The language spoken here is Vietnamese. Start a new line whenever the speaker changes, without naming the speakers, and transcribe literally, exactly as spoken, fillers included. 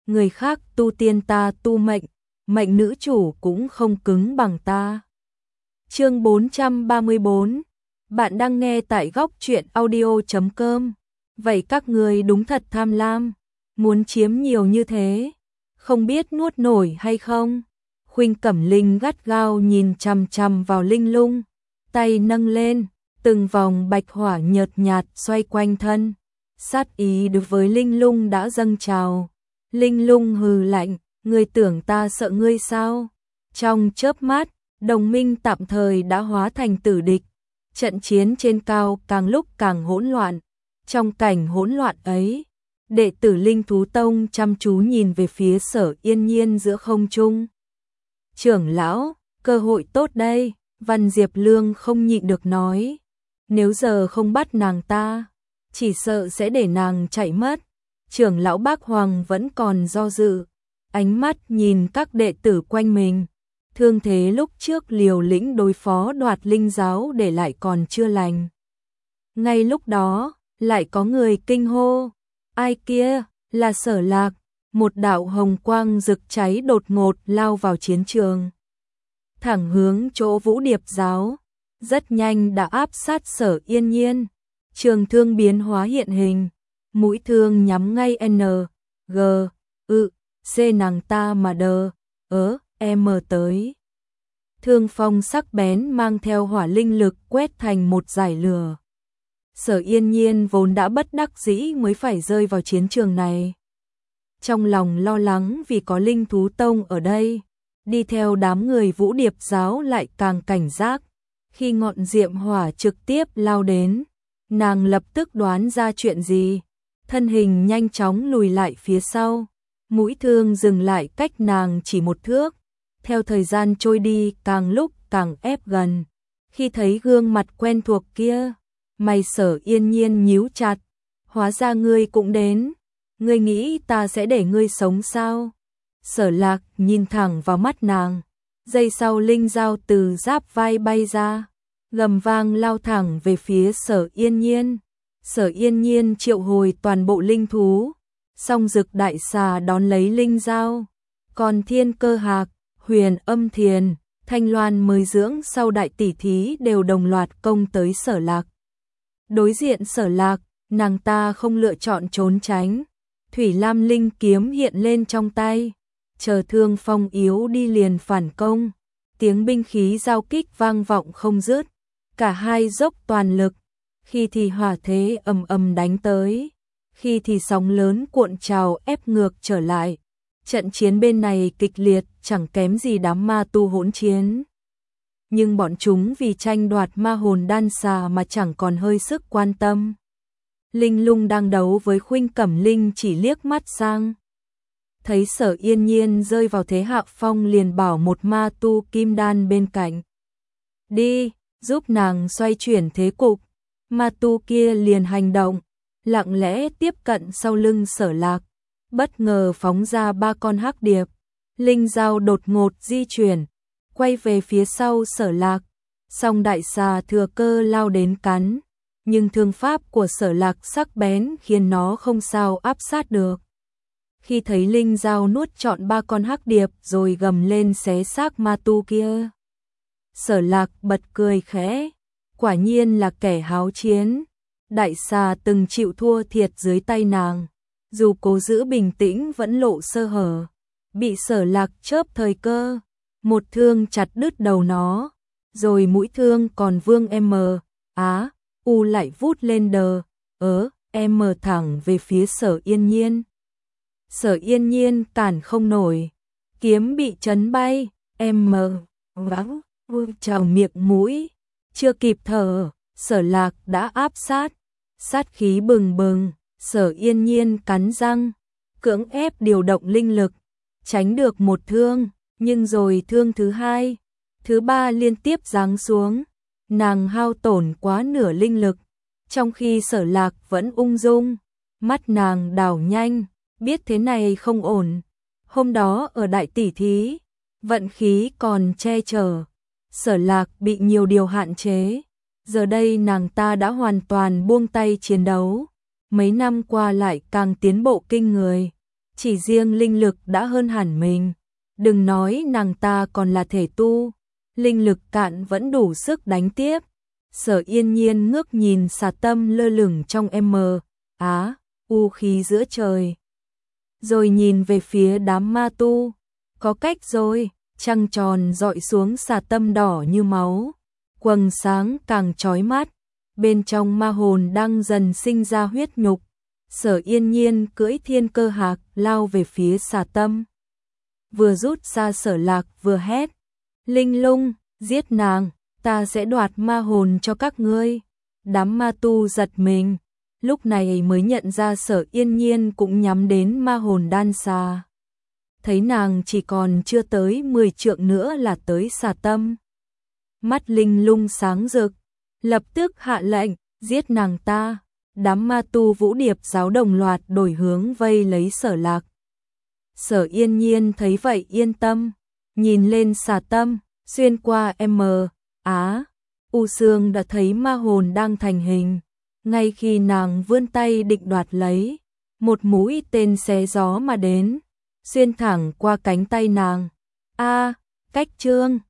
người khác tu tiên ta tu mệnh, mệnh nữ chủ cũng không cứng bằng ta. Chương bốn trăm ba mươi bốn. Bạn đang nghe tại góc truyện audio chấm com. Vậy các người đúng thật tham lam, muốn chiếm nhiều như thế, không biết nuốt nổi hay không? Khuynh Cẩm Linh gắt gao nhìn chằm chằm vào Linh Lung, tay nâng lên, từng vòng bạch hỏa nhợt nhạt xoay quanh thân. Sát ý đối với Linh Lung đã dâng trào. Linh Lung hừ lạnh, ngươi tưởng ta sợ ngươi sao? Trong chớp mắt, đồng minh tạm thời đã hóa thành tử địch. Trận chiến trên cao càng lúc càng hỗn loạn. Trong cảnh hỗn loạn ấy, đệ tử Linh Thú Tông chăm chú nhìn về phía Sở Yên Nhiên giữa không trung. Trưởng lão, cơ hội tốt đây, Văn Diệp Lương không nhịn được nói. Nếu giờ không bắt nàng ta, chỉ sợ sẽ để nàng chạy mất. Trưởng lão Bác Hoàng vẫn còn do dự, ánh mắt nhìn các đệ tử quanh mình. Thương thế lúc trước liều lĩnh đối phó Đoạt Linh giáo để lại còn chưa lành. Ngay lúc đó, lại có người kinh hô. Ai kia? Là Sở Lạc. Một đạo hồng quang rực cháy đột ngột lao vào chiến trường, thẳng hướng chỗ Vũ Điệp giáo. Rất nhanh đã áp sát Sở Yên Nhiên. Trường thương biến hóa hiện hình, mũi thương nhắm ngay N, G, ư, C nàng ta mà đờ, ớ, M tới. Thương phong sắc bén mang theo hỏa linh lực quét thành một dải lửa. Sở Yên Nhiên vốn đã bất đắc dĩ mới phải rơi vào chiến trường này. Trong lòng lo lắng vì có Linh Thú Tông ở đây, đi theo đám người Vũ Điệp giáo lại càng cảnh giác. Khi ngọn diệm hỏa trực tiếp lao đến, nàng lập tức đoán ra chuyện gì, thân hình nhanh chóng lùi lại phía sau, mũi thương dừng lại cách nàng chỉ một thước. Theo thời gian trôi đi càng lúc càng ép gần, khi thấy gương mặt quen thuộc kia, mày Sở Yên Nhiên nhíu chặt. Hóa ra ngươi cũng đến, ngươi nghĩ ta sẽ để ngươi sống sao? Sở Lạc nhìn thẳng vào mắt nàng, giây sau linh dao từ giáp vai bay ra, gầm vang lao thẳng về phía Sở Yên Nhiên. Sở Yên Nhiên triệu hồi toàn bộ linh thú, song dực đại xà đón lấy linh dao, còn Thiên Cơ Hạc, Huyền Âm Thiền, Thanh Loan mới dưỡng sau đại tỷ thí đều đồng loạt công tới Sở Lạc. Đối diện Sở Lạc, nàng ta không lựa chọn trốn tránh, Thủy Lam linh kiếm hiện lên trong tay, chờ thương phong yếu đi liền phản công. Tiếng binh khí giao kích vang vọng không dứt, cả hai dốc toàn lực, khi thì hỏa thế ầm ầm đánh tới, khi thì sóng lớn cuộn trào ép ngược trở lại. Trận chiến bên này kịch liệt chẳng kém gì đám ma tu hỗn chiến. Nhưng bọn chúng vì tranh đoạt ma hồn đan xà mà chẳng còn hơi sức quan tâm. Linh Lung đang đấu với Khuynh Cẩm Linh chỉ liếc mắt sang, thấy Sở Yên Nhiên rơi vào thế hạ phong liền bảo một ma tu kim đan bên cạnh, đi, giúp nàng xoay chuyển thế cục. Ma tu kia liền hành động, lặng lẽ tiếp cận sau lưng Sở Lạc, bất ngờ phóng ra ba con hắc điệp. Linh dao đột ngột di chuyển, quay về phía sau Sở Lạc, song đại xà thừa cơ lao đến cắn, nhưng thương pháp của Sở Lạc sắc bén khiến nó không sao áp sát được. Khi thấy linh dao nuốt trọn ba con hắc điệp rồi gầm lên xé xác ma tu kia, Sở Lạc bật cười khẽ, quả nhiên là kẻ háo chiến. Đại xà từng chịu thua thiệt dưới tay nàng, dù cố giữ bình tĩnh vẫn lộ sơ hở, bị Sở Lạc chớp thời cơ, một thương chặt đứt đầu nó, rồi mũi thương còn vương M, á, u lại vút lên đờ, ớ, M thẳng về phía Sở Yên Nhiên. Sở Yên Nhiên cản không nổi, kiếm bị chấn bay, M, vắng, trào miệng mũi, chưa kịp thở, Sở Lạc đã áp sát, sát khí bừng bừng. Sở Yên Nhiên cắn răng, cưỡng ép điều động linh lực, tránh được một thương, nhưng rồi thương thứ hai, thứ ba liên tiếp giáng xuống, nàng hao tổn quá nửa linh lực, trong khi Sở Lạc vẫn ung dung, mắt nàng đảo nhanh, biết thế này không ổn. Hôm đó ở đại tỷ thí, vận khí còn che chở, Sở Lạc bị nhiều điều hạn chế, giờ đây nàng ta đã hoàn toàn buông tay chiến đấu. Mấy năm qua lại càng tiến bộ kinh người, chỉ riêng linh lực đã hơn hẳn mình. Đừng nói nàng ta còn là thể tu, linh lực cạn vẫn đủ sức đánh tiếp. Sở Yên Nhiên ngước nhìn xà tâm lơ lửng trong M, Á, U khí giữa trời. Rồi nhìn về phía đám ma tu, có cách rồi, trăng tròn dọi xuống xà tâm đỏ như máu, quầng sáng càng chói mắt, bên trong ma hồn đang dần sinh ra huyết nhục. Sở Yên Nhiên cưỡi thiên cơ hạc lao về phía xà tâm. Vừa rút ra Sở Lạc vừa hét, Linh Lung, giết nàng, ta sẽ đoạt ma hồn cho các ngươi. Đám ma tu giật mình, lúc này mới nhận ra Sở Yên Nhiên cũng nhắm đến ma hồn đan xà. Thấy nàng chỉ còn chưa tới mười trượng nữa là tới xà tâm. Mắt Linh Lung sáng rực, lập tức hạ lệnh, giết nàng ta. Đám ma tu vũ điệp giáo đồng loạt đổi hướng vây lấy Sở Lạc. Sở Yên Nhiên thấy vậy yên tâm, nhìn lên xà tâm, xuyên qua M, Á, U Sương đã thấy ma hồn đang thành hình. Ngay khi nàng vươn tay định đoạt lấy, một mũi tên xé gió mà đến, xuyên thẳng qua cánh tay nàng. A, cách trương.